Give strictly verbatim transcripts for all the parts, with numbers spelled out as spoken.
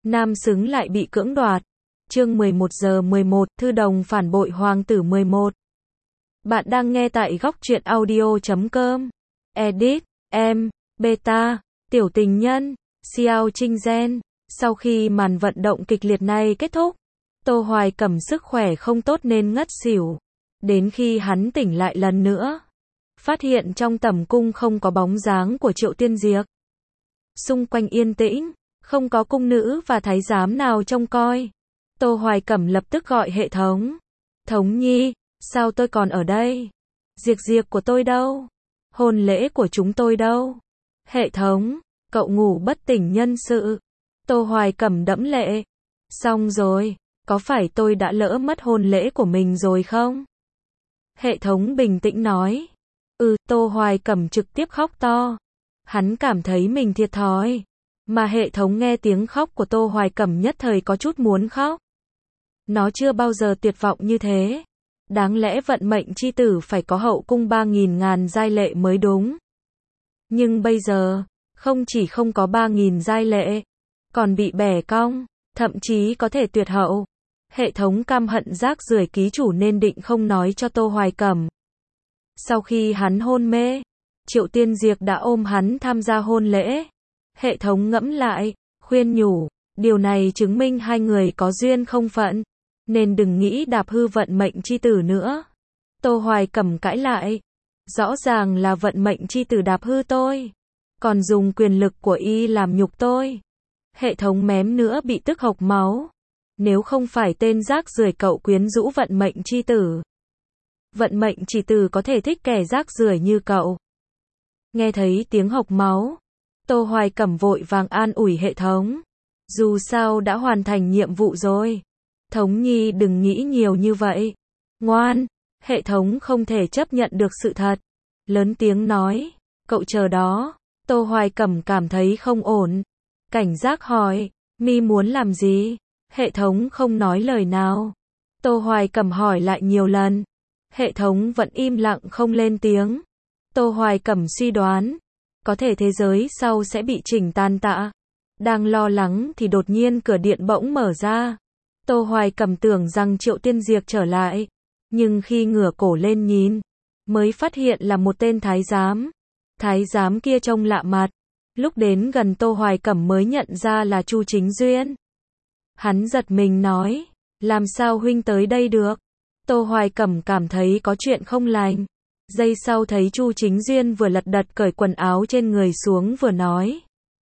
nam xứng lại bị cưỡng đoạt. Chương mười một giờ mười một, thư đồng phản bội hoàng tử mười một. Bạn đang nghe tại góc truyện audio chấm com. Edit, em, beta, tiểu tình nhân, Xiao Trinh Gen. Sau khi màn vận động kịch liệt này kết thúc, Tô Hoài Cẩm sức khỏe không tốt nên ngất xỉu. Đến khi hắn tỉnh lại lần nữa, phát hiện trong tẩm cung không có bóng dáng của Triệu Tiên Diệp. Xung quanh yên tĩnh, không có cung nữ và thái giám nào trông coi. Tô Hoài Cẩm lập tức gọi hệ thống. Thống nhi, sao tôi còn ở đây? Diệp Diệp của tôi đâu? Hôn lễ của chúng tôi đâu? Hệ thống, cậu ngủ bất tỉnh nhân sự. Tô Hoài Cẩm đẫm lệ. Xong rồi, có phải tôi đã lỡ mất hôn lễ của mình rồi không? Hệ thống bình tĩnh nói. Ừ, Tô Hoài Cẩm trực tiếp khóc to. Hắn cảm thấy mình thiệt thòi. Mà hệ thống nghe tiếng khóc của Tô Hoài Cẩm nhất thời có chút muốn khóc. Nó chưa bao giờ tuyệt vọng như thế. Đáng lẽ vận mệnh chi tử phải có hậu cung ba nghìn ngàn giai lệ mới đúng. Nhưng bây giờ, không chỉ không có ba nghìn giai lệ, còn bị bẻ cong, thậm chí có thể tuyệt hậu. Hệ thống căm hận rác rưởi ký chủ nên định không nói cho Tô Hoài Cẩm. Sau khi hắn hôn mê, Triệu Tiên Diệp đã ôm hắn tham gia hôn lễ. Hệ thống ngẫm lại, khuyên nhủ, điều này chứng minh hai người có duyên không phận, nên đừng nghĩ đạp hư vận mệnh chi tử nữa. Tô Hoài Cẩm cãi lại, rõ ràng là vận mệnh chi tử đạp hư tôi, còn dùng quyền lực của y làm nhục tôi. Hệ thống mém nữa bị tức hộc máu. Nếu không phải tên rác rưởi cậu quyến rũ vận mệnh chi tử, vận mệnh chi tử có thể thích kẻ rác rưởi như cậu. Nghe thấy tiếng hộc máu, Tô Hoài Cẩm vội vàng an ủi hệ thống. Dù sao đã hoàn thành nhiệm vụ rồi. Thống nhi đừng nghĩ nhiều như vậy. Ngoan, hệ thống không thể chấp nhận được sự thật. Lớn tiếng nói, cậu chờ đó. Tô Hoài Cẩm cảm thấy không ổn. Cảnh giác hỏi, mi muốn làm gì? Hệ thống không nói lời nào. Tô Hoài Cẩm hỏi lại nhiều lần. Hệ thống vẫn im lặng không lên tiếng. Tô Hoài Cẩm suy đoán, có thể thế giới sau sẽ bị chỉnh tàn tạ. Đang lo lắng thì đột nhiên cửa điện bỗng mở ra. Tô Hoài Cẩm tưởng rằng Triệu Tiên Diệp trở lại, nhưng khi ngửa cổ lên nhìn, mới phát hiện là một tên thái giám. Thái giám kia trông lạ mặt. Lúc đến gần Tô Hoài Cẩm mới nhận ra là Chu Chính Duyên. Hắn giật mình nói, làm sao huynh tới đây được? Tô Hoài Cẩm cảm thấy có chuyện không lành. Giây sau thấy Chu Chính Duyên vừa lật đật cởi quần áo trên người xuống vừa nói.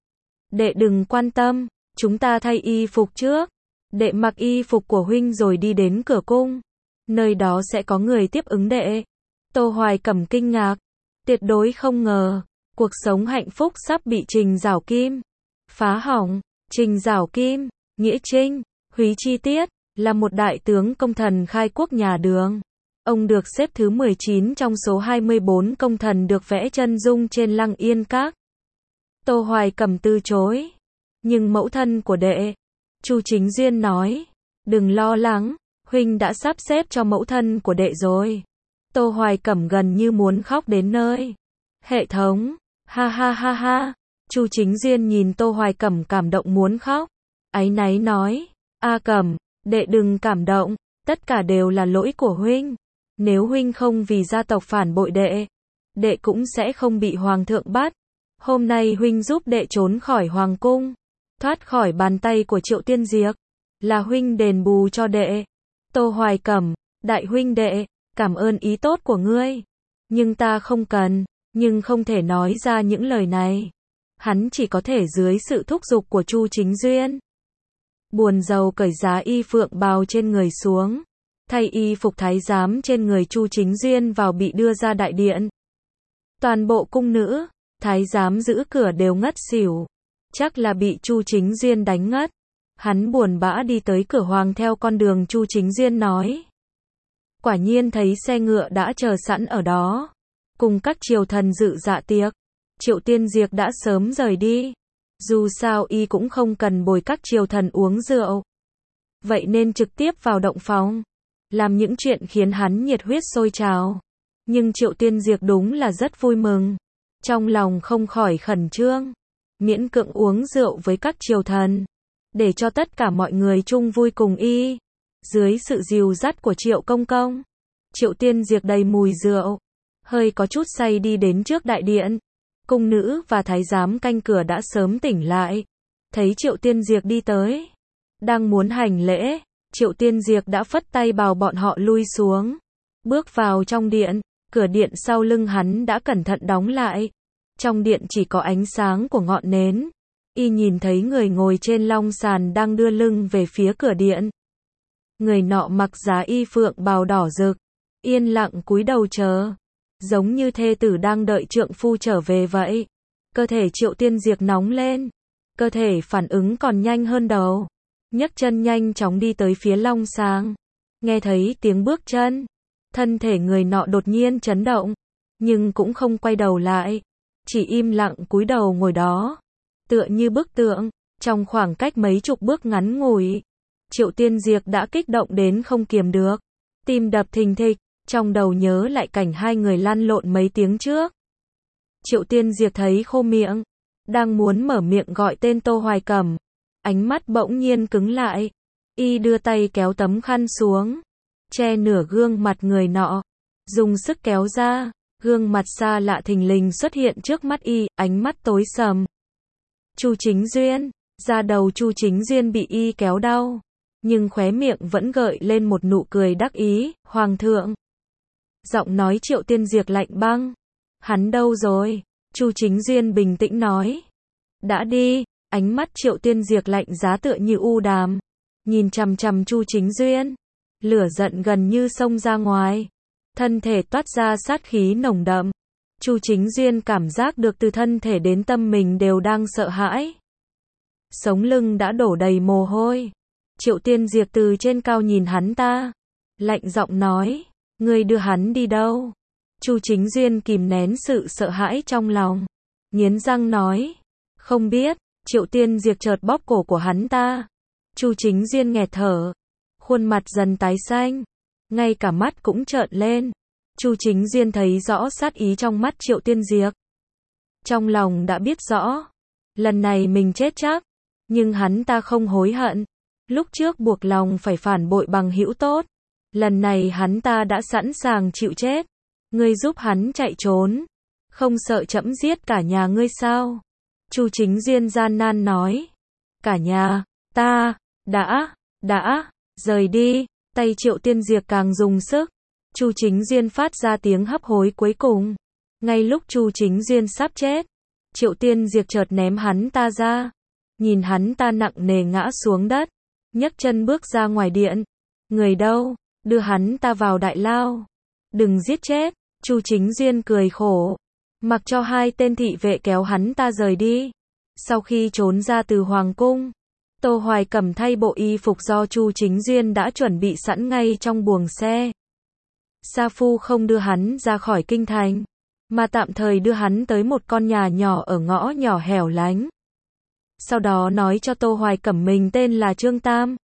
Đệ đừng quan tâm, chúng ta thay y phục trước. Đệ mặc y phục của huynh rồi đi đến cửa cung. Nơi đó sẽ có người tiếp ứng đệ. Tô Hoài Cẩm kinh ngạc. Tuyệt đối không ngờ, cuộc sống hạnh phúc sắp bị Trình Giảo Kim phá hỏng. Trình Giảo Kim, nghĩa Trinh, Húy Chi Tiết, là một đại tướng công thần khai quốc nhà Đường. Ông được xếp thứ mười chín trong số hai mươi bốn công thần được vẽ chân dung trên Lăng Yên Các. Tô Hoài Cẩm từ chối. Nhưng mẫu thân của đệ, Chu Chính Duyên nói, đừng lo lắng, huynh đã sắp xếp cho mẫu thân của đệ rồi. Tô Hoài Cẩm gần như muốn khóc đến nơi. Hệ thống, ha ha ha ha. Chu Chính Duyên nhìn Tô Hoài Cẩm cảm động muốn khóc. Áy náy nói, A Cẩm, đệ đừng cảm động, tất cả đều là lỗi của huynh. Nếu huynh không vì gia tộc phản bội đệ, đệ cũng sẽ không bị hoàng thượng bắt. Hôm nay huynh giúp đệ trốn khỏi hoàng cung, thoát khỏi bàn tay của Triệu Tiên Diệp, là huynh đền bù cho đệ. Tô Hoài Cẩm, đại huynh đệ, cảm ơn ý tốt của ngươi. Nhưng ta không cần, nhưng không thể nói ra những lời này. Hắn chỉ có thể dưới sự thúc giục của Chu Chính Duyên. Buồn rầu cởi giá y phượng bào trên người xuống, thay y phục thái giám trên người Chu Chính Duyên vào bị đưa ra đại điện. Toàn bộ cung nữ, thái giám giữ cửa đều ngất xỉu. Chắc là bị Chu Chính Duyên đánh ngất. Hắn buồn bã đi tới cửa hoàng theo con đường Chu Chính Duyên nói. Quả nhiên thấy xe ngựa đã chờ sẵn ở đó, cùng các triều thần dự dạ tiệc. Triệu Tiên Diệp đã sớm rời đi. Dù sao y cũng không cần bồi các triều thần uống rượu. Vậy nên trực tiếp vào động phòng, làm những chuyện khiến hắn nhiệt huyết sôi trào. Nhưng Triệu Tiên Diệp đúng là rất vui mừng. Trong lòng không khỏi khẩn trương. Miễn cưỡng uống rượu với các triều thần. để cho tất cả mọi người chung vui cùng y. Dưới sự dìu dắt của Triệu Công Công, Triệu Tiên Diệp đầy mùi rượu, hơi có chút say đi đến trước đại điện. Cung nữ và thái giám canh cửa đã sớm tỉnh lại, thấy Triệu Tiên Diệp đi tới, đang muốn hành lễ, Triệu Tiên Diệp đã phất tay bảo bọn họ lui xuống, bước vào trong điện, cửa điện sau lưng hắn đã cẩn thận đóng lại. Trong điện chỉ có ánh sáng của ngọn nến. Y nhìn thấy người ngồi trên long sàn đang đưa lưng về phía cửa điện. Người nọ mặc giá y phượng bào đỏ rực, yên lặng cúi đầu chờ, giống như thê tử đang đợi trượng phu trở về vậy. Cơ thể Triệu Tiên Diệp nóng lên, cơ thể phản ứng còn nhanh hơn đầu, nhấc chân nhanh chóng đi tới phía long sàng. Nghe thấy tiếng bước chân, thân thể người nọ đột nhiên chấn động, nhưng cũng không quay đầu lại, chỉ im lặng cúi đầu ngồi đó, tựa như bức tượng. Trong khoảng cách mấy chục bước ngắn ngủi, Triệu Tiên Diệp đã kích động đến không kiềm được, tim đập thình thịch, trong đầu nhớ lại cảnh hai người lăn lộn mấy tiếng trước. Triệu Tiên Diệp thấy khô miệng, đang muốn mở miệng gọi tên Tô Hoài Cẩm, ánh mắt bỗng nhiên cứng lại. Y đưa tay kéo tấm khăn xuống, che nửa gương mặt người nọ, dùng sức kéo ra, gương mặt xa lạ thình lình xuất hiện trước mắt y, ánh mắt tối sầm. Chu Chính Duyên, da đầu Chu Chính Duyên bị y kéo đau, nhưng khóe miệng vẫn gợi lên một nụ cười đắc ý. Hoàng thượng. Giọng nói Triệu Tiên Diệp lạnh băng. Hắn đâu rồi? Chu Chính Duyên bình tĩnh nói. Đã đi. Ánh mắt Triệu Tiên Diệp lạnh giá tựa như u đàm, nhìn chằm chằm Chu Chính Duyên, lửa giận gần như xông ra ngoài, thân thể toát ra sát khí nồng đậm. Chu Chính Duyên cảm giác được từ thân thể đến tâm mình đều đang sợ hãi, sống lưng đã đổ đầy mồ hôi. Triệu Tiên Diệp từ trên cao nhìn hắn ta, lạnh giọng nói, ngươi đưa hắn đi đâu? Chu Chính Duyên kìm nén sự sợ hãi trong lòng, nghiến răng nói, không biết. Triệu Tiên Diệp chợt bóp cổ của hắn ta. Chu Chính Duyên nghẹt thở, khuôn mặt dần tái xanh, ngay cả mắt cũng trợn lên. Chu Chính Duyên thấy rõ sát ý trong mắt Triệu Tiên Diệp, trong lòng đã biết rõ, lần này mình chết chắc, nhưng hắn ta không hối hận. Lúc trước buộc lòng phải phản bội bằng hữu tốt, lần này hắn ta đã sẵn sàng chịu chết. Ngươi giúp hắn chạy trốn, không sợ trẫm giết cả nhà ngươi sao? Chu Chính Duyên gian nan nói. Cả nhà, ta, đã, đã, rời đi. Tay Triệu Tiên Diệp càng dùng sức. Chu Chính Duyên phát ra tiếng hấp hối cuối cùng. Ngay lúc Chu Chính Duyên sắp chết, Triệu Tiên Diệp chợt ném hắn ta ra. Nhìn hắn ta nặng nề ngã xuống đất, nhấc chân bước ra ngoài điện. Người đâu? Đưa hắn ta vào đại lao. Đừng giết chết. Chu Chính Duyên cười khổ, mặc cho hai tên thị vệ kéo hắn ta rời đi. Sau khi trốn ra từ hoàng cung, Tô Hoài Cẩm thay bộ y phục do Chu Chính Duyên đã chuẩn bị sẵn ngay trong buồng xe. Sa Phu không đưa hắn ra khỏi kinh thành, mà tạm thời đưa hắn tới một con nhà nhỏ ở ngõ nhỏ hẻo lánh. Sau đó nói cho Tô Hoài Cẩm mình tên là Trương Tam.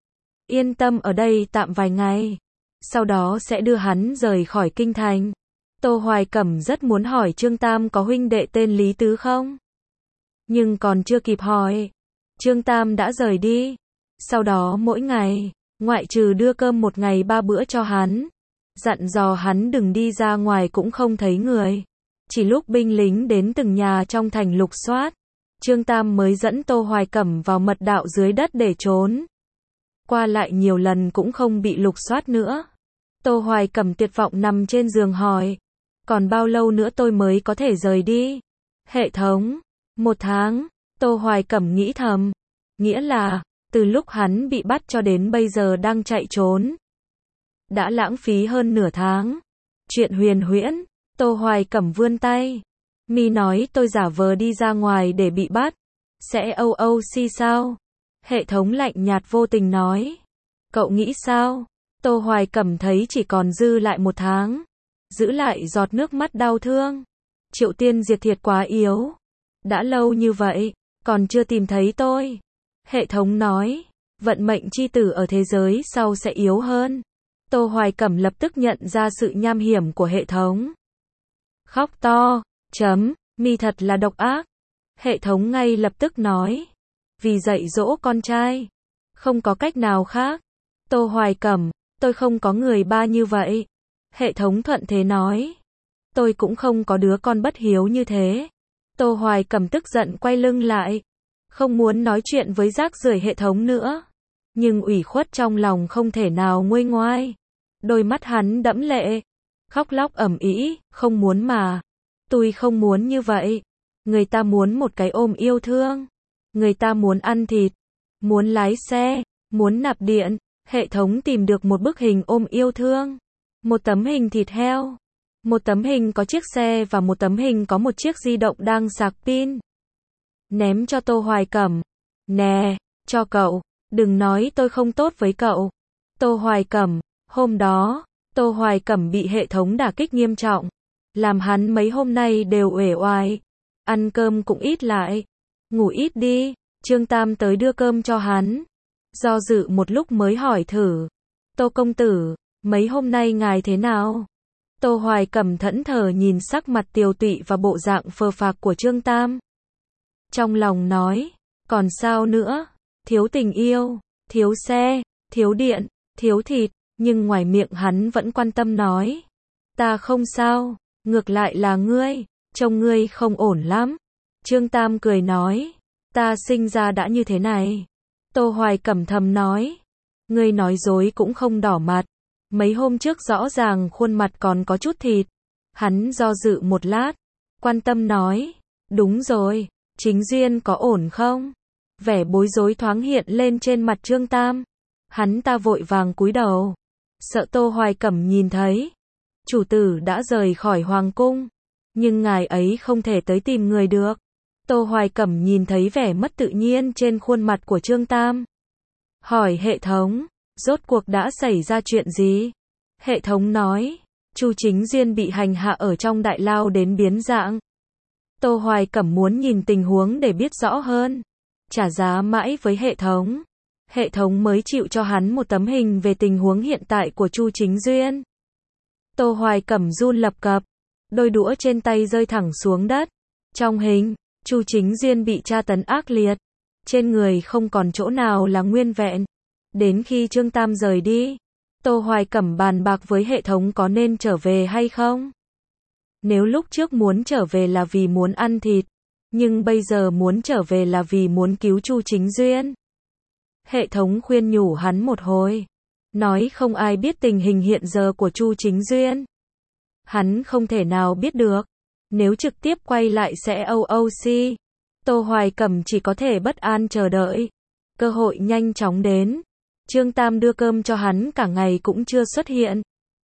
Yên tâm ở đây tạm vài ngày, sau đó sẽ đưa hắn rời khỏi kinh thành. Tô Hoài Cẩm rất muốn hỏi Trương Tam có huynh đệ tên Lý Tứ không? Nhưng còn chưa kịp hỏi, Trương Tam đã rời đi. Sau đó mỗi ngày, ngoại trừ đưa cơm một ngày ba bữa cho hắn, dặn dò hắn đừng đi ra ngoài cũng không thấy người. Chỉ lúc binh lính đến từng nhà trong thành lục soát, Trương Tam mới dẫn Tô Hoài Cẩm vào mật đạo dưới đất để trốn. Qua lại nhiều lần cũng không bị lục soát nữa. Tô Hoài Cẩm tuyệt vọng nằm trên giường hỏi, còn bao lâu nữa tôi mới có thể rời đi? Hệ thống, một tháng. Tô Hoài Cẩm nghĩ thầm, nghĩa là, từ lúc hắn bị bắt cho đến bây giờ đang chạy trốn, đã lãng phí hơn nửa tháng. Chuyện huyền huyễn. Tô Hoài Cẩm vươn tay, mi nói tôi giả vờ đi ra ngoài để bị bắt, sẽ âu âu si sao? Hệ thống lạnh nhạt vô tình nói, cậu nghĩ sao? Tô Hoài Cẩm thấy chỉ còn dư lại một tháng, giữ lại giọt nước mắt đau thương. Triệu Tiên Diệp thiệt quá yếu, đã lâu như vậy, còn chưa tìm thấy tôi. Hệ thống nói, vận mệnh chi tử ở thế giới sau sẽ yếu hơn. Tô Hoài Cẩm lập tức nhận ra sự nham hiểm của hệ thống. Khóc to, chấm, mi thật là độc ác. Hệ thống ngay lập tức nói, vì dạy dỗ con trai. Không có cách nào khác. Tô Hoài Cẩm, tôi không có người ba như vậy. Hệ thống thuận thế nói. Tôi cũng không có đứa con bất hiếu như thế. Tô Hoài Cẩm tức giận quay lưng lại. Không muốn nói chuyện với rác rưởi hệ thống nữa. Nhưng ủy khuất trong lòng không thể nào nguôi ngoai. Đôi mắt hắn đẫm lệ. Khóc lóc ầm ĩ, không muốn mà. Tôi không muốn như vậy. Người ta muốn một cái ôm yêu thương. Người ta muốn ăn thịt. Muốn lái xe. Muốn nạp điện. Hệ thống tìm được một bức hình ôm yêu thương. Một tấm hình thịt heo. Một tấm hình có chiếc xe và một tấm hình có một chiếc di động đang sạc pin. Ném cho Tô Hoài Cẩm. Nè, cho cậu. Đừng nói tôi không tốt với cậu. Tô Hoài Cẩm, hôm đó, Tô Hoài Cẩm bị hệ thống đả kích nghiêm trọng. Làm hắn mấy hôm nay đều uể oải. Ăn cơm cũng ít lại. Ngủ ít đi. Trương Tam tới đưa cơm cho hắn. Do dự một lúc mới hỏi thử. Tô công tử, mấy hôm nay ngài thế nào? Tô Hoài Cẩm thẫn thờ nhìn sắc mặt tiều tụy và bộ dạng phờ phạc của Trương Tam. Trong lòng nói, còn sao nữa? Thiếu tình yêu, thiếu xe, thiếu điện, thiếu thịt, nhưng ngoài miệng hắn vẫn quan tâm nói. Ta không sao, ngược lại là ngươi, trông ngươi không ổn lắm. Trương Tam cười nói, ta sinh ra đã như thế này. Tô Hoài Cẩm thầm nói, ngươi nói dối cũng không đỏ mặt. Mấy hôm trước rõ ràng khuôn mặt còn có chút thịt. Hắn do dự một lát, quan tâm nói, đúng rồi, Chính Duyên có ổn không? Vẻ bối rối thoáng hiện lên trên mặt Trương Tam. Hắn ta vội vàng cúi đầu, sợ Tô Hoài Cẩm nhìn thấy. Chủ tử đã rời khỏi hoàng cung, nhưng ngài ấy không thể tới tìm người được. Tô Hoài Cẩm nhìn thấy vẻ mất tự nhiên trên khuôn mặt của Trương Tam. Hỏi hệ thống, rốt cuộc đã xảy ra chuyện gì? Hệ thống nói, Chu Chính Duyên bị hành hạ ở trong đại lao đến biến dạng. Tô Hoài Cẩm muốn nhìn tình huống để biết rõ hơn. Trả giá mãi với hệ thống. Hệ thống mới chịu cho hắn một tấm hình về tình huống hiện tại của Chu Chính Duyên. Tô Hoài Cẩm run lập cập. Đôi đũa trên tay rơi thẳng xuống đất. Trong hình, Chu Chính Duyên bị tra tấn ác liệt. Trên người không còn chỗ nào là nguyên vẹn. Đến khi Trương Tam rời đi, Tô Hoài Cẩm bàn bạc với hệ thống có nên trở về hay không. Nếu lúc trước muốn trở về là vì muốn ăn thịt, nhưng bây giờ muốn trở về là vì muốn cứu Chu Chính Duyên. Hệ thống khuyên nhủ hắn một hồi, nói không ai biết tình hình hiện giờ của Chu Chính Duyên. Hắn không thể nào biết được, nếu trực tiếp quay lại sẽ o o xê. Tô Hoài Cẩm chỉ có thể bất an chờ đợi. Cơ hội nhanh chóng đến. Trương Tam đưa cơm cho hắn cả ngày cũng chưa xuất hiện.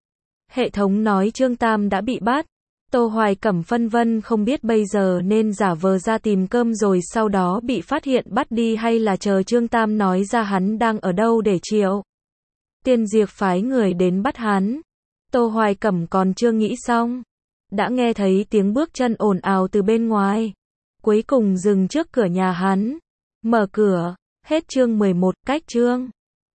Hệ thống nói Trương Tam đã bị bắt. Tô Hoài Cẩm phân vân không biết bây giờ nên giả vờ ra tìm cơm rồi sau đó bị phát hiện bắt đi hay là chờ Trương Tam nói ra hắn đang ở đâu để triệu Tiên Diệp phái người đến bắt hắn. Tô Hoài Cẩm còn chưa nghĩ xong, đã nghe thấy tiếng bước chân ồn ào từ bên ngoài. Cuối cùng dừng trước cửa nhà hắn. Mở cửa. Hết chương mười một, cách chương.